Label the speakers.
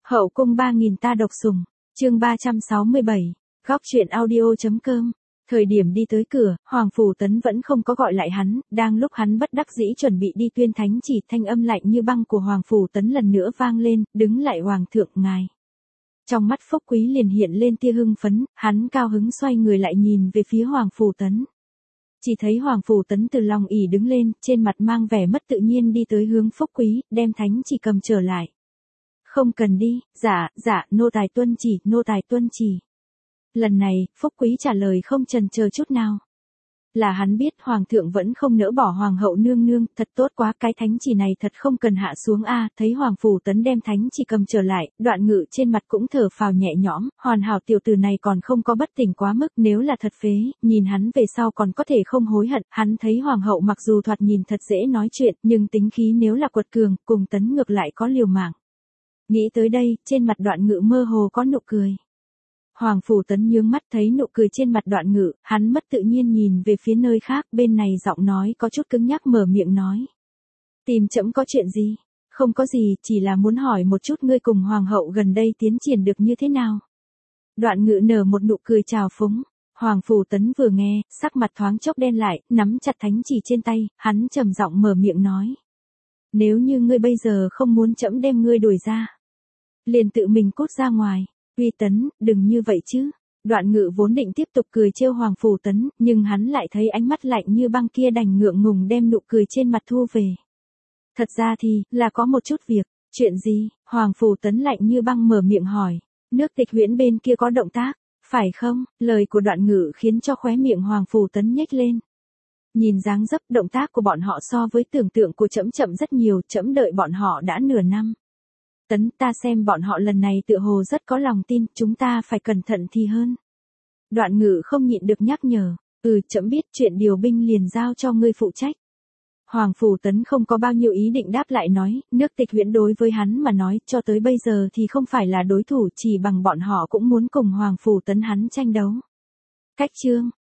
Speaker 1: Hậu cung 3000 ta độc sủng, chương 367, góc truyện audio.com. Thời điểm đi tới cửa, Hoàng Phủ Tấn vẫn không có gọi lại hắn, đang lúc hắn bất đắc dĩ chuẩn bị đi tuyên thánh chỉ, thanh âm lạnh như băng của Hoàng Phủ Tấn lần nữa vang lên, đứng lại Hoàng thượng ngài. Trong mắt Phúc Quý liền hiện lên tia hưng phấn, hắn cao hứng xoay người lại nhìn về phía Hoàng Phủ Tấn. Chỉ thấy Hoàng Phủ Tấn từ lòng ỷ đứng lên, trên mặt mang vẻ mất tự nhiên đi tới hướng Phúc Quý, đem thánh chỉ cầm trở lại. Không cần đi, dạ, nô tài tuân chỉ, nô tài tuân chỉ. Lần này, Phúc Quý trả lời không chần chờ chút nào. Là hắn biết Hoàng thượng vẫn không nỡ bỏ Hoàng hậu nương nương, thật tốt quá, cái thánh chỉ này thật không cần hạ xuống a. Thấy Hoàng Phủ Tấn đem thánh chỉ cầm trở lại, Đoạn Ngự trên mặt cũng thở phào nhẹ nhõm, hoàn hảo tiểu tử này còn không có bất tỉnh quá mức, nếu là thật phế, nhìn hắn về sau còn có thể không hối hận. Hắn thấy Hoàng hậu mặc dù thoạt nhìn thật dễ nói chuyện, nhưng tính khí nếu là quật cường, cùng Tấn ngược lại có liều mạng. Nghĩ tới đây, trên mặt Đoạn Ngự mơ hồ có nụ cười. Hoàng Phủ Tấn nhướng mắt thấy nụ cười trên mặt Đoạn Ngự, hắn mất tự nhiên nhìn về phía nơi khác, bên này giọng nói có chút cứng nhắc mở miệng nói. Tìm trẫm có chuyện gì? Không có gì, chỉ là muốn hỏi một chút ngươi cùng Hoàng hậu gần đây tiến triển được như thế nào? Đoạn Ngự nở một nụ cười trào phúng. Hoàng Phủ Tấn vừa nghe, sắc mặt thoáng chốc đen lại, nắm chặt thánh chỉ trên tay, hắn trầm giọng mở miệng nói. Nếu như ngươi bây giờ không muốn trẫm đem ngươi đuổi ra, liền tự mình cút ra ngoài. Uy Tấn, đừng như vậy chứ. Đoạn Ngự vốn định tiếp tục cười trêu Hoàng Phủ Tấn, nhưng hắn lại thấy ánh mắt lạnh như băng kia đành ngượng ngùng đem nụ cười trên mặt thu về. Thật ra thì, là có một chút việc. Chuyện gì? Hoàng Phủ Tấn lạnh như băng mở miệng hỏi. Nước Tịch Huyễn bên kia có động tác, phải không? Lời của Đoạn Ngự khiến cho khóe miệng Hoàng Phủ Tấn nhếch lên. Nhìn dáng dấp động tác của bọn họ so với tưởng tượng của trẫm chậm rất nhiều, trẫm đợi bọn họ đã nửa năm. Tấn, ta xem bọn họ lần này tựa hồ rất có lòng tin, chúng ta phải cẩn thận thì hơn. Đoạn Ngự không nhịn được nhắc nhở, trẫm biết, chuyện điều binh liền giao cho ngươi phụ trách. Hoàng Phủ Tấn không có bao nhiêu ý định đáp lại nói, nước Tịch Huyễn đối với hắn mà nói, cho tới bây giờ thì không phải là đối thủ, chỉ bằng bọn họ cũng muốn cùng Hoàng Phủ Tấn hắn tranh đấu. Cách chương,